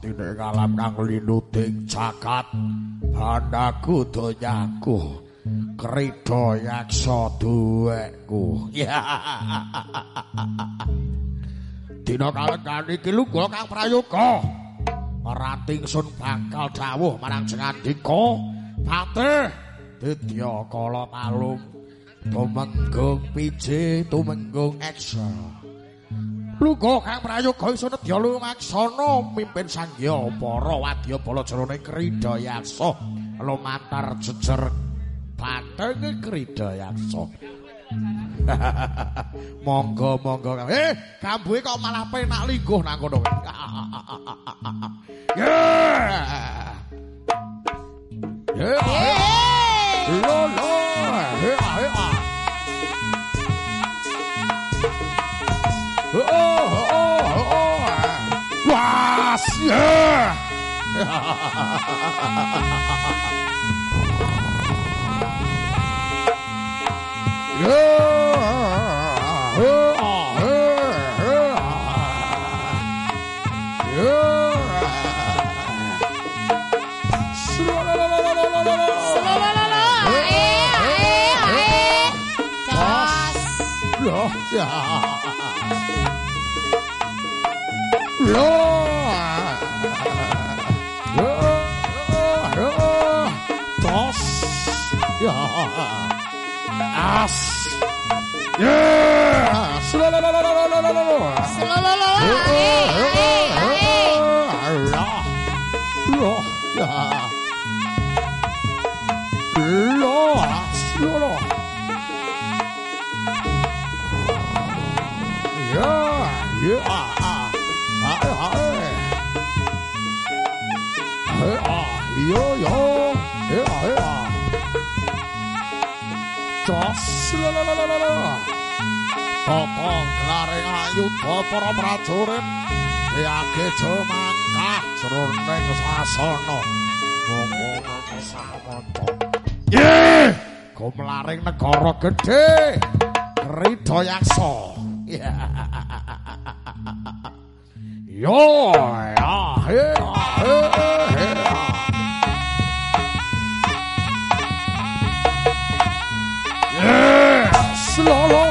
saktiné ngalam kang linuting jagat bandaku donyaku krida yaksa duwekku dina kalenggan iki lungguh kang prayoga rating sun bakal dawuh marang Jengandika Patih Dedya Kala Palung tumenggung pije tumenggung eksa lungguh kang prayoga isa nedya lumaksana mimpin sangya para wadyabala jroning krida yaksa lumantar jejer pateng krida yaksa monggo kambuhe kok malah penak lingguh nang kono para prajurit diage jemangkah jroning sasana monggo samanta gumlaring negara gedhe krida yaksa yo slolo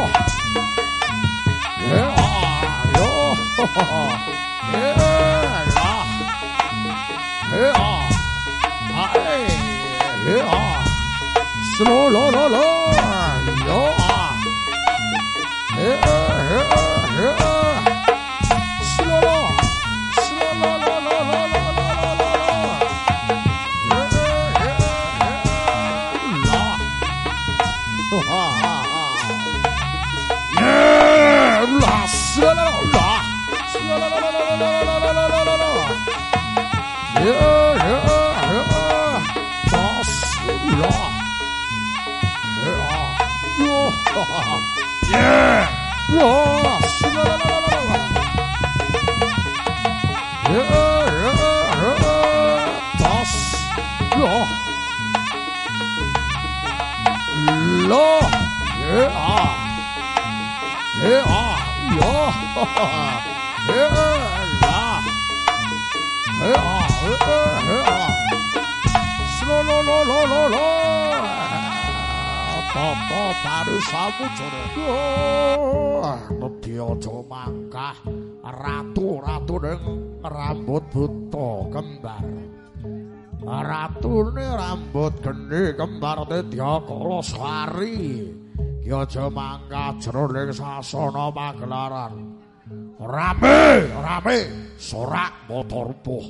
ratu ning rambut buta kembar ratune rambut geni kembar Dedya Kala Sari ki aja mangkat jroning sasana pagelaran rame sorak mata rupuh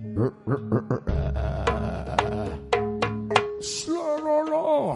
slolo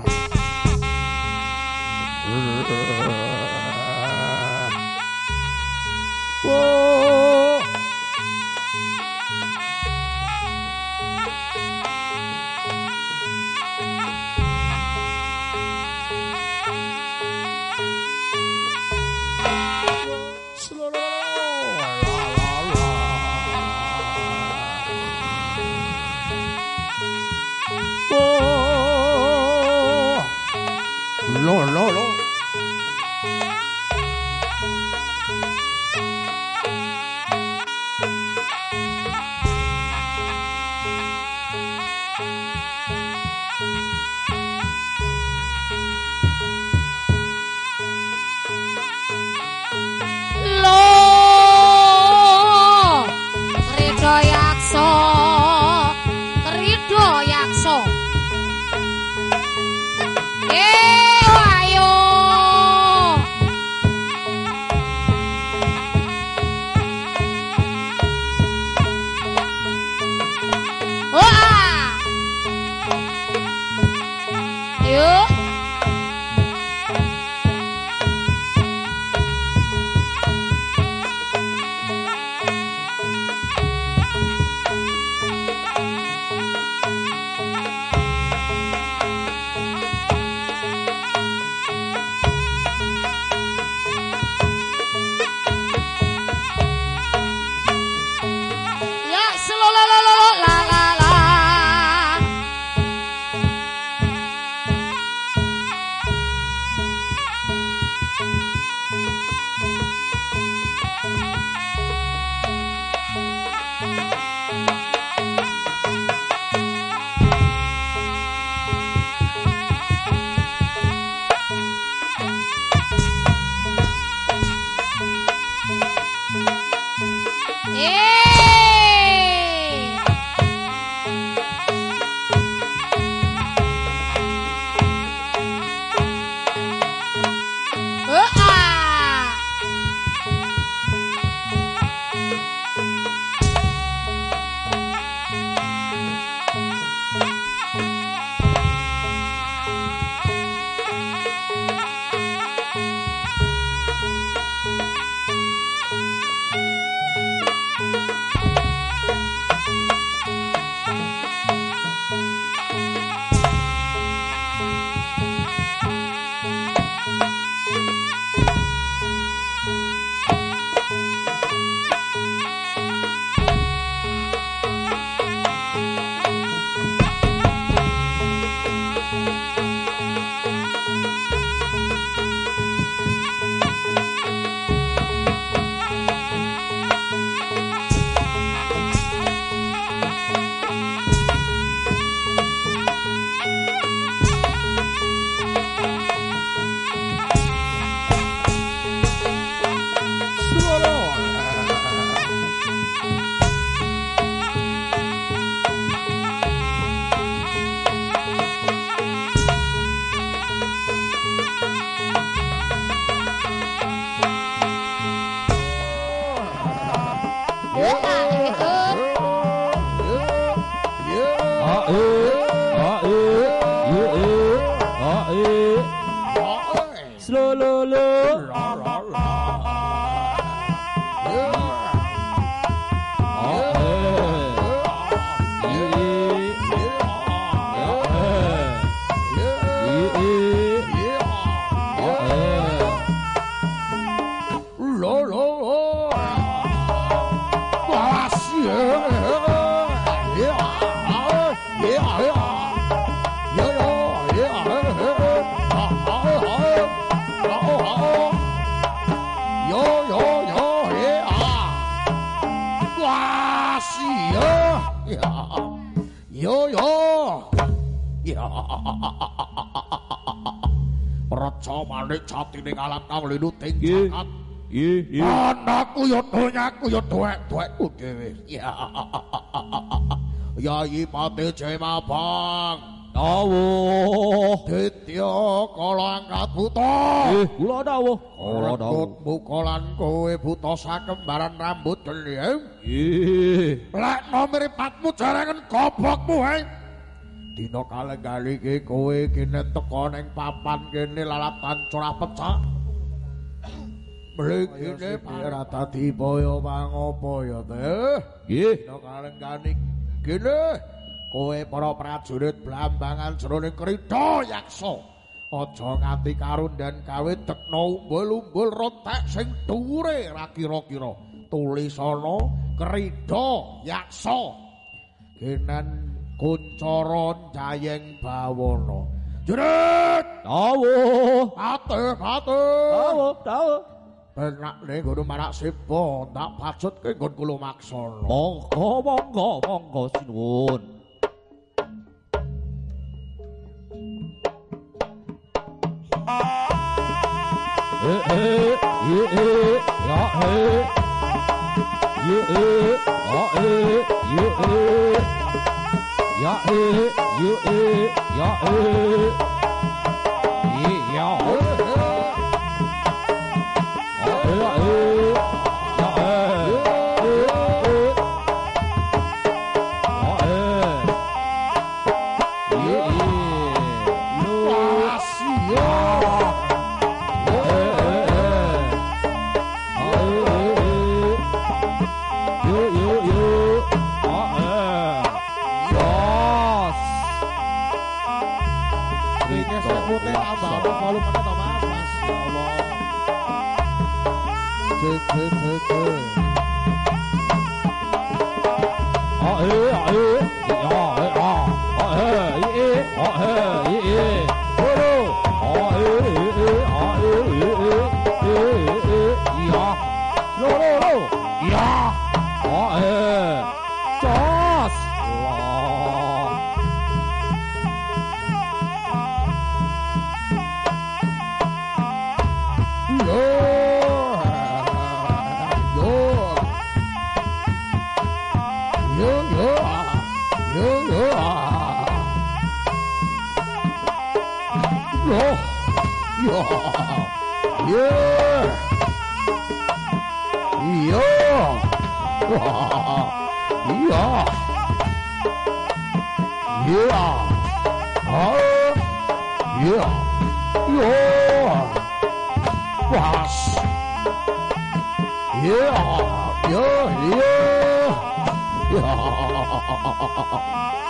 Raja manik jatining alam kang linuting jagat. Anakku ya donyaku ya duwek-duwekku dhewe. Yayi Pati Jemabang. Dawuh. Ditya kala angkat buta. Kula dawuh. Kala dawuh. Muka lan kowe buta sakembaran rambut gelem. Lek nomeripatmu jarengen gobokmu hae. Dina kalenggali iki kowe kene teka ning papan kene lalatan curah pecah. Mrene para dadi boyo pangopo ya teh. Nggih. Dina kalenggali kene kowe para prajurit blambangan jroning krita yaksa. Aja nganti karundhan gawe tekno umbul-umbul rotek sing dhuwure ra kira-kira. Tulisana krita yaksa. Kenen Kuncara Jayeng Bawana. Jerit! Dawuh. Pate. Dawuh. Penak ning ngono marak sipa tak pajutke nggon kula maksana. Monggo sinuwun. Iya. Lo lo lo. Iya. Oh Jos. Wah. Yo. Yo. Yo yo. Yo yo. Yo. Yo. Yo. Yo. Iya. Iya. Oh. Iya. Yo. Was. Iya. Yo. Iya. Ya.